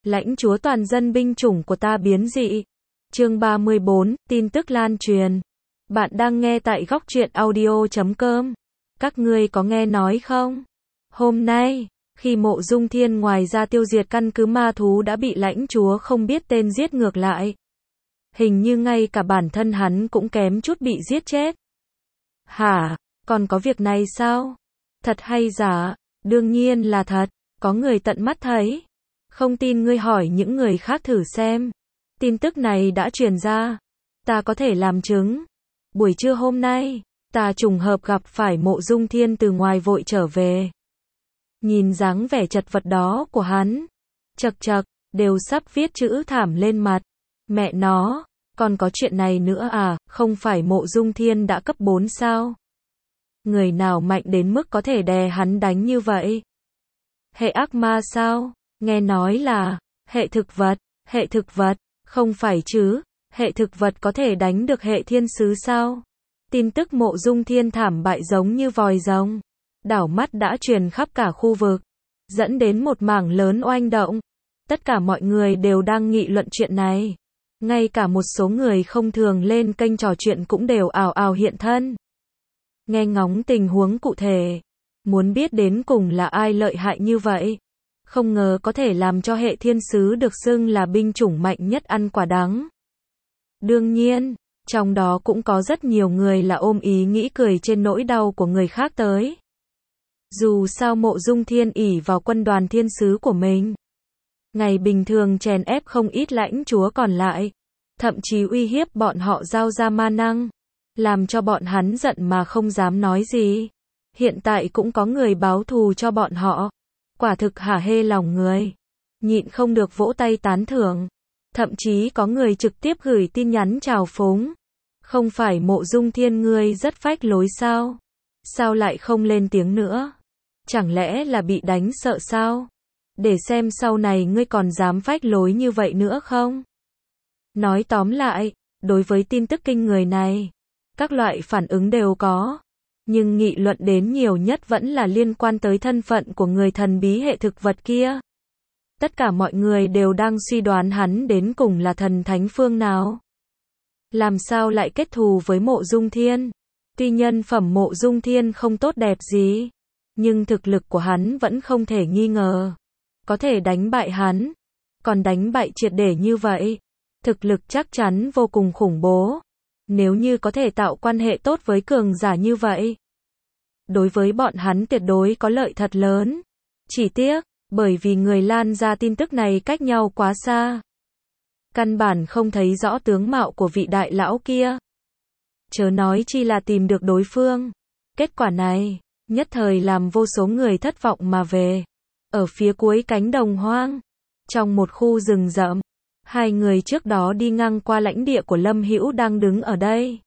Lãnh chúa toàn dân binh chủng của ta biến dị. Chương 34, tin tức lan truyền. Bạn đang nghe tại góc truyện audio.com. Các ngươi có nghe nói không? Hôm nay, khi Mộ Dung Thiên ngoài ra tiêu diệt căn cứ ma thú đã bị lãnh chúa không biết tên giết ngược lại. Hình như ngay cả bản thân hắn cũng kém chút bị giết chết. Hả? Còn có việc này sao? Thật hay giả? Đương nhiên là thật. Có người tận mắt thấy. Không tin ngươi hỏi những người khác thử xem. Tin tức này đã truyền ra. Ta có thể làm chứng. Buổi trưa hôm nay, ta trùng hợp gặp phải Mộ Dung Thiên từ ngoài vội trở về. Nhìn dáng vẻ chật vật đó của hắn, chật chật, đều sắp viết chữ thảm lên mặt. Mẹ nó, còn có chuyện này nữa à, không phải Mộ Dung Thiên đã cấp 4 sao? Người nào mạnh đến mức có thể đè hắn đánh như vậy? Hệ ác ma sao? Nghe nói là hệ thực vật, không phải chứ, hệ thực vật có thể đánh được hệ thiên sứ sao? Tin tức Mộ Dung Thiên thảm bại giống như vòi rồng, đảo mắt đã truyền khắp cả khu vực, dẫn đến một mảng lớn oanh động. Tất cả mọi người đều đang nghị luận chuyện này. Ngay cả một số người không thường lên kênh trò chuyện cũng đều ào ào hiện thân. Nghe ngóng tình huống cụ thể, muốn biết đến cùng là ai lợi hại như vậy. Không ngờ có thể làm cho hệ thiên sứ được xưng là binh chủng mạnh nhất ăn quả đắng. Đương nhiên, trong đó cũng có rất nhiều người là ôm ý nghĩ cười trên nỗi đau của người khác tới. Dù sao Mộ Dung Thiên ỷ vào quân đoàn thiên sứ của mình, ngày bình thường chèn ép không ít lãnh chúa còn lại, thậm chí uy hiếp bọn họ giao ra ma năng, làm cho bọn hắn giận mà không dám nói gì. Hiện tại cũng có người báo thù cho bọn họ. Quả thực hả hê lòng người. Nhịn không được vỗ tay tán thưởng. Thậm chí có người trực tiếp gửi tin nhắn chào phúng. Không phải Mộ Dung Thiên ngươi rất phách lối sao? Sao lại không lên tiếng nữa? Chẳng lẽ là bị đánh sợ sao? Để xem sau này ngươi còn dám phách lối như vậy nữa không? Nói tóm lại, đối với tin tức kinh người này, các loại phản ứng đều có. Nhưng nghị luận đến nhiều nhất vẫn là liên quan tới thân phận của người thần bí hệ thực vật kia. Tất cả mọi người đều đang suy đoán hắn đến cùng là thần thánh phương nào. Làm sao lại kết thù với Mộ Dung Thiên? Tuy nhân phẩm Mộ Dung Thiên không tốt đẹp gì, nhưng thực lực của hắn vẫn không thể nghi ngờ. Có thể đánh bại hắn, còn đánh bại triệt để như vậy, thực lực chắc chắn vô cùng khủng bố. Nếu như có thể tạo quan hệ tốt với cường giả như vậy, đối với bọn hắn tuyệt đối có lợi thật lớn. Chỉ tiếc, bởi vì người lan ra tin tức này cách nhau quá xa, căn bản không thấy rõ tướng mạo của vị đại lão kia. Chớ nói chi là tìm được đối phương. Kết quả này, nhất thời làm vô số người thất vọng mà về. Ở phía cuối cánh đồng hoang, trong một khu rừng rậm, hai người trước đó đi ngang qua lãnh địa của Lâm Hữu đang đứng ở đây.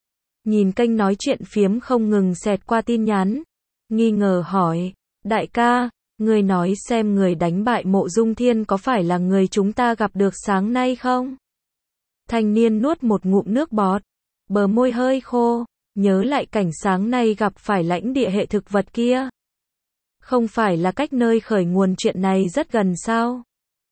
Nhìn kênh nói chuyện phiếm không ngừng xẹt qua tin nhắn, nghi ngờ hỏi, đại ca, người nói xem người đánh bại Mộ Dung Thiên có phải là người chúng ta gặp được sáng nay không? Thanh niên nuốt một ngụm nước bọt, bờ môi hơi khô, nhớ lại cảnh sáng nay gặp phải lãnh địa hệ thực vật kia. Không phải là cách nơi khởi nguồn chuyện này rất gần sao?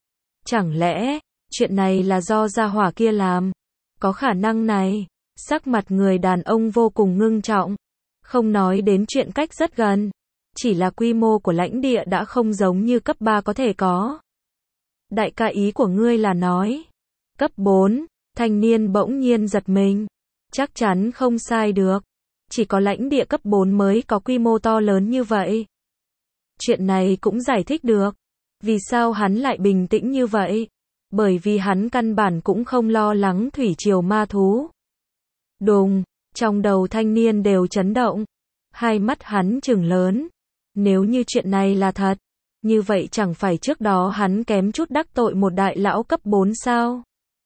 Chẳng lẽ, chuyện này là do gia hỏa kia làm? Có khả năng này. Sắc mặt người đàn ông vô cùng ngưng trọng. Không nói đến chuyện cách rất gần, chỉ là quy mô của lãnh địa đã không giống như cấp 3 có thể có. Đại ca ý của ngươi là nói cấp 4, thanh niên bỗng nhiên giật mình. Chắc chắn không sai được. Chỉ có lãnh địa cấp 4 mới có quy mô to lớn như vậy. Chuyện này cũng giải thích được. Vì sao hắn lại bình tĩnh như vậy? Bởi vì hắn căn bản cũng không lo lắng thủy triều ma thú. Đùng, trong đầu thanh niên đều chấn động. Hai mắt hắn trừng lớn. Nếu như chuyện này là thật, như vậy chẳng phải trước đó hắn kém chút đắc tội một đại lão cấp 4 sao?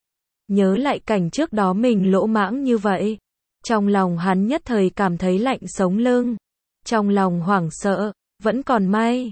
Nhớ lại cảnh trước đó mình lỗ mãng như vậy, trong lòng hắn nhất thời cảm thấy lạnh sống lưng. Trong lòng hoảng sợ, vẫn còn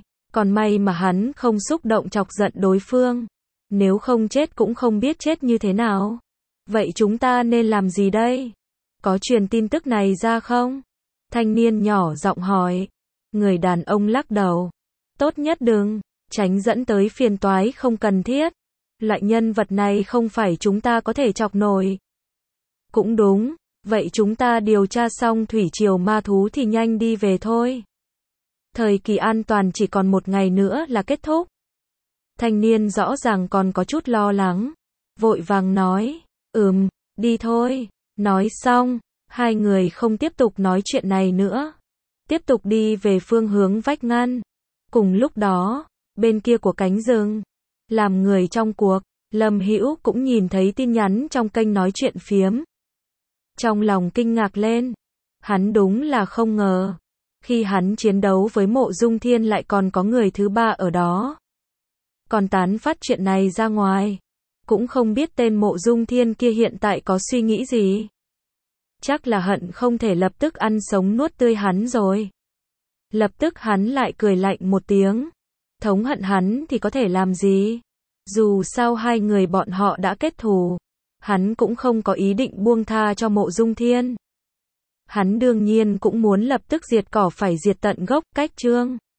may mà hắn không xúc động chọc giận đối phương. Nếu không chết cũng không biết chết như thế nào. Vậy chúng ta nên làm gì đây? Có truyền tin tức này ra không? Thanh niên nhỏ giọng hỏi. Người đàn ông lắc đầu. Tốt nhất đừng, tránh dẫn tới phiền toái không cần thiết. Loại nhân vật này không phải chúng ta có thể chọc nổi. Cũng đúng, vậy chúng ta điều tra xong thủy triều ma thú thì nhanh đi về thôi. Thời kỳ an toàn chỉ còn 1 ngày nữa là kết thúc. Thanh niên rõ ràng còn có chút lo lắng, vội vàng nói, đi thôi. Nói xong, hai người không tiếp tục nói chuyện này nữa, tiếp tục đi về phương hướng vách ngăn. Cùng lúc đó, bên kia của cánh rừng, làm người trong cuộc, Lâm Hữu cũng nhìn thấy tin nhắn trong kênh nói chuyện phiếm. Trong lòng kinh ngạc lên, hắn đúng là không ngờ, khi hắn chiến đấu với Mộ Dung Thiên lại còn có người thứ ba ở đó. Còn tán phát chuyện này ra ngoài, cũng không biết tên Mộ Dung Thiên kia hiện tại có suy nghĩ gì. Chắc là hận không thể lập tức ăn sống nuốt tươi hắn rồi. Lập tức hắn lại cười lạnh một tiếng. Thống hận hắn thì có thể làm gì? Dù sao hai người bọn họ đã kết thù, hắn cũng không có ý định buông tha cho Mộ Dung Thiên. Hắn đương nhiên cũng muốn lập tức diệt cỏ phải diệt tận gốc. Cách chương